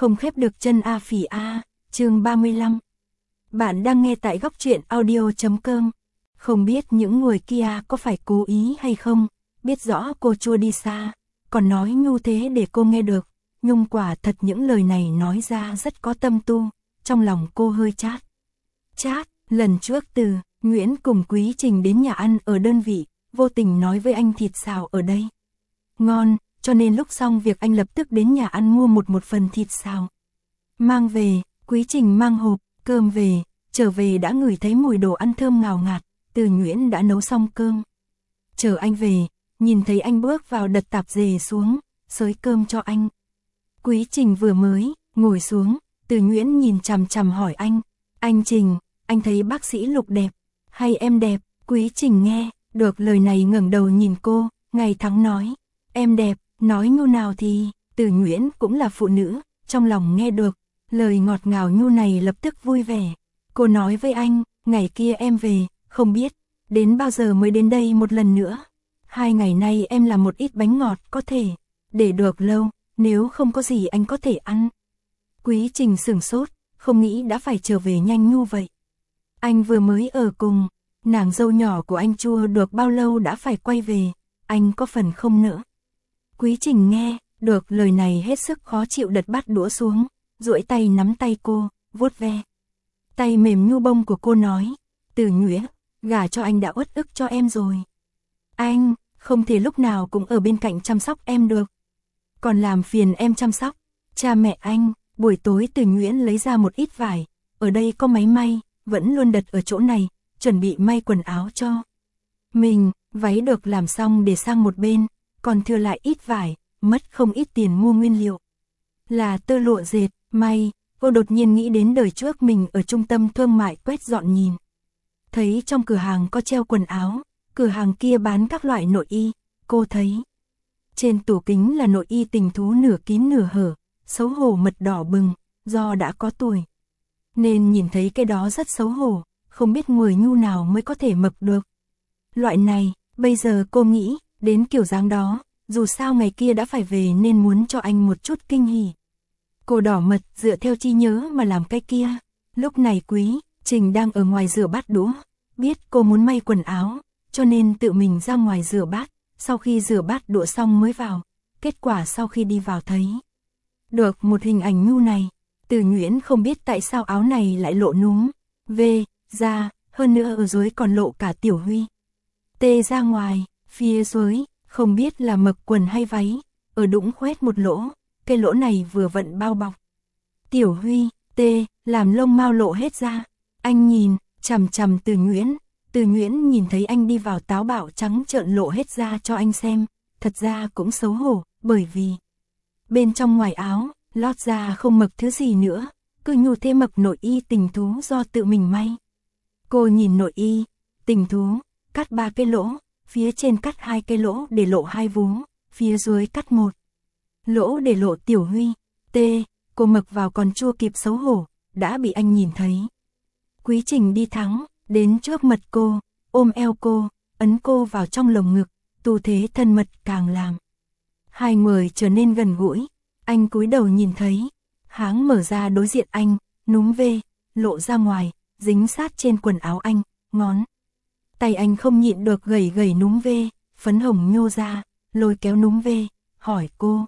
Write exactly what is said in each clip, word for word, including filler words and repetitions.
Không khép được chân A phỉ A, chương ba mươi lăm. Bạn đang nghe tại góc truyện audio.com. Không biết những người kia có phải cố ý hay không, biết rõ cô chua đi xa, còn nói nhu thế để cô nghe được. Nhung quả thật những lời này nói ra rất có tâm tu, trong lòng cô hơi chát. Chát, lần trước từ Nguyễn cùng Quý Trình đến nhà ăn ở đơn vị, vô tình nói với anh thịt xào ở đây ngon, cho nên lúc xong việc anh lập tức đến nhà ăn mua một một phần thịt xào. Mang về, Quý Trình mang hộp, cơm về, trở về đã ngửi thấy mùi đồ ăn thơm ngào ngạt, Từ Nguyễn đã nấu xong cơm. Chờ anh về, nhìn thấy anh bước vào đặt tạp dề xuống, xới cơm cho anh. Quý Trình vừa mới ngồi xuống, Từ Nguyễn nhìn chằm chằm hỏi anh, anh Trình, anh thấy bác sĩ Lục đẹp, hay em đẹp? Quý Trình nghe được lời này ngẩng đầu nhìn cô, ngày thắng nói, em đẹp, nói nhu nào thì, Từ Nguyễn cũng là phụ nữ, trong lòng nghe được, lời ngọt ngào nhu này lập tức vui vẻ. Cô nói với anh, ngày kia em về, không biết, đến bao giờ mới đến đây một lần nữa. Hai ngày nay em làm một ít bánh ngọt có thể, để được lâu, nếu không có gì anh có thể ăn. Quý Trình sửng sốt, không nghĩ đã phải trở về nhanh nhu vậy. Anh vừa mới ở cùng, nàng dâu nhỏ của anh chua được bao lâu đã phải quay về, anh có phần không nỡ. Quý Trình nghe được lời này hết sức khó chịu, đặt bát đũa xuống, duỗi tay nắm tay cô, vuốt ve. Tay mềm nhu bông của cô nói, Từ Nguyễn, gả cho anh đã uất ức cho em rồi. Anh, không thể lúc nào cũng ở bên cạnh chăm sóc em được. Còn làm phiền em chăm sóc, cha mẹ anh. Buổi tối Từ Nguyễn lấy ra một ít vải, ở đây có máy may, vẫn luôn đặt ở chỗ này, chuẩn bị may quần áo cho mình, váy được làm xong để sang một bên, còn thừa lại ít vải, mất không ít tiền mua nguyên liệu. Là tơ lụa dệt, may, cô đột nhiên nghĩ đến đời trước mình ở trung tâm thương mại quét dọn nhìn. Thấy trong cửa hàng có treo quần áo, cửa hàng kia bán các loại nội y, cô thấy trên tủ kính là nội y tình thú nửa kín nửa hở, xấu hổ mật đỏ bừng, do đã có tuổi. Nên nhìn thấy cái đó rất xấu hổ, không biết người nhu nào mới có thể mặc được. Loại này, bây giờ cô nghĩ, đến kiểu dáng đó, dù sao ngày kia đã phải về nên muốn cho anh một chút kinh hỉ. Cô đỏ mật dựa theo chi nhớ mà làm cái kia. Lúc này Quý Trình đang ở ngoài rửa bát đũa, biết cô muốn may quần áo, cho nên tự mình ra ngoài rửa bát, sau khi rửa bát đũa xong mới vào. Kết quả sau khi đi vào thấy được một hình ảnh nhu này, Từ Nguyễn không biết tại sao áo này lại lộ núm V ra, hơn nữa ở dưới còn lộ cả tiểu huy T ra ngoài, phía dưới không biết là mực quần hay váy, ở đũng khoét một lỗ, cái lỗ này vừa vặn bao bọc tiểu huy T, làm lông mao lộ hết ra. Anh nhìn chằm chằm Từ Nguyễn, Từ Nguyễn nhìn thấy anh đi vào táo bạo trắng trợn lộ hết ra cho anh xem, thật ra cũng xấu hổ, bởi vì bên trong ngoài áo, lót ra không mặc thứ gì nữa, cứ nhu thế mặc nội y tình thú do tự mình may. Cô nhìn nội y tình thú, cắt ba cái lỗ, phía trên cắt hai cái lỗ để lộ hai vú, phía dưới cắt một lỗ để lộ tiểu huy T. Cô mặc vào còn chưa kịp xấu hổ, đã bị anh nhìn thấy. Quý Trình đi thắng, đến trước mặt cô, ôm eo cô, ấn cô vào trong lồng ngực, tư thế thân mật càng làm hai người trở nên gần gũi. Anh cúi đầu nhìn thấy, háng mở ra đối diện anh, núm V lộ ra ngoài, dính sát trên quần áo anh, ngón tay anh không nhịn được gẩy gẩy núm V, phấn hồng nhô ra, lôi kéo núm V, hỏi cô,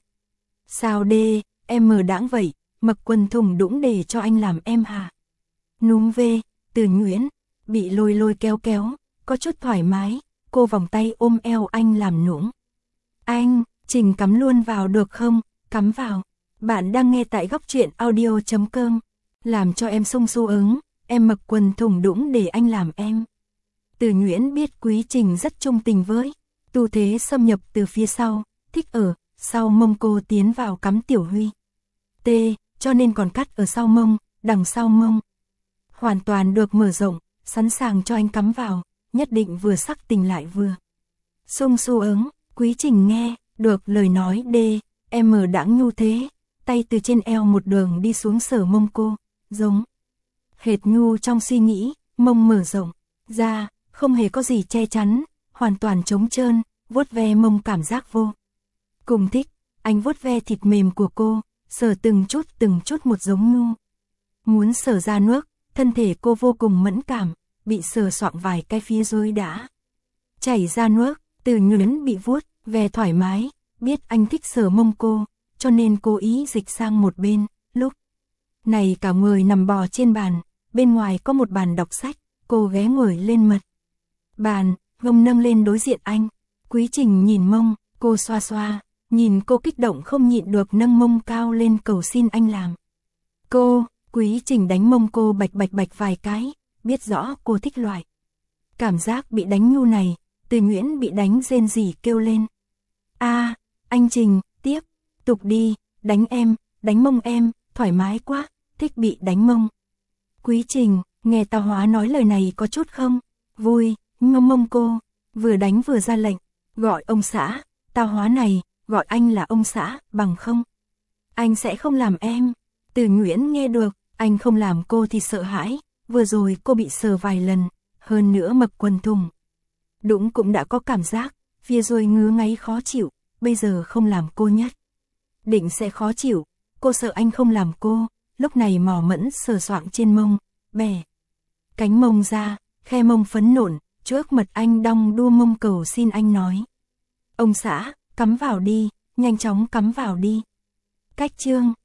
sao đê, em mờ đãng vậy, mặc quần thùng đũng để cho anh làm em hả? Núm V, Từ Nguyễn, bị lôi lôi kéo kéo, có chút thoải mái, cô vòng tay ôm eo anh làm nũng. Anh, Trình cắm luôn vào được không? Cắm vào. Bạn đang nghe tại góc truyện audio.com. Làm cho em sung su ứng, em mặc quần thùng đũng để anh làm em. Từ Nguyễn biết Quý Trình rất trung tình với, tư thế xâm nhập từ phía sau, thích ở sau mông cô tiến vào cắm tiểu huy T, cho nên còn cắt ở sau mông, đằng sau mông hoàn toàn được mở rộng, sẵn sàng cho anh cắm vào, nhất định vừa sắc tình lại vừa sung su ứng. Quý Trình nghe được lời nói D, em mở đãng nhu thế, tay từ trên eo một đường đi xuống sờ mông cô, giống hệt nhu trong suy nghĩ, mông mở rộng ra, không hề có gì che chắn, hoàn toàn trống trơn, vuốt ve mông cảm giác vô cùng thích. Anh vuốt ve thịt mềm của cô, sờ từng chút từng chút một giống nhu. Muốn sờ ra nước, thân thể cô vô cùng mẫn cảm, bị sờ soạng vài cái phía dưới đã chảy ra nước, Từ Nhuyễn bị vuốt, ve thoải mái, biết anh thích sờ mông cô, cho nên cố ý dịch sang một bên, lúc này cả người nằm bò trên bàn, bên ngoài có một bàn đọc sách, cô ghé ngồi lên mật bàn, gông nâng lên đối diện anh. Quý Trình nhìn mông, cô xoa xoa, nhìn cô kích động không nhịn được nâng mông cao lên cầu xin anh làm. Cô, Quý Trình đánh mông cô bạch bạch bạch vài cái, biết rõ cô thích loại cảm giác bị đánh nhu này. Từ Nhuyễn bị đánh rên rỉ kêu lên. A, à, anh Trình, tiếp tục đi, đánh em, đánh mông em, thoải mái quá, thích bị đánh mông. Quý Trình, nghe Tào Hóa nói lời này có chút không vui, ngông mông cô, vừa đánh vừa ra lệnh, gọi ông xã, Tào Hóa này, gọi anh là ông xã, bằng không anh sẽ không làm em. Từ Nhuyễn nghe được, anh không làm cô thì sợ hãi, vừa rồi cô bị sờ vài lần, hơn nữa mặc quần thùng Đũng cũng đã có cảm giác, phía rồi ngứa ngáy khó chịu, bây giờ không làm cô nhất định sẽ khó chịu, cô sợ anh không làm cô, lúc này mò mẫn sờ soạng trên mông, bè cánh mông ra, khe mông phấn nộn, trước mặt anh đong đua mông cầu xin anh nói. Ông xã, cắm vào đi, nhanh chóng cắm vào đi. Cách chương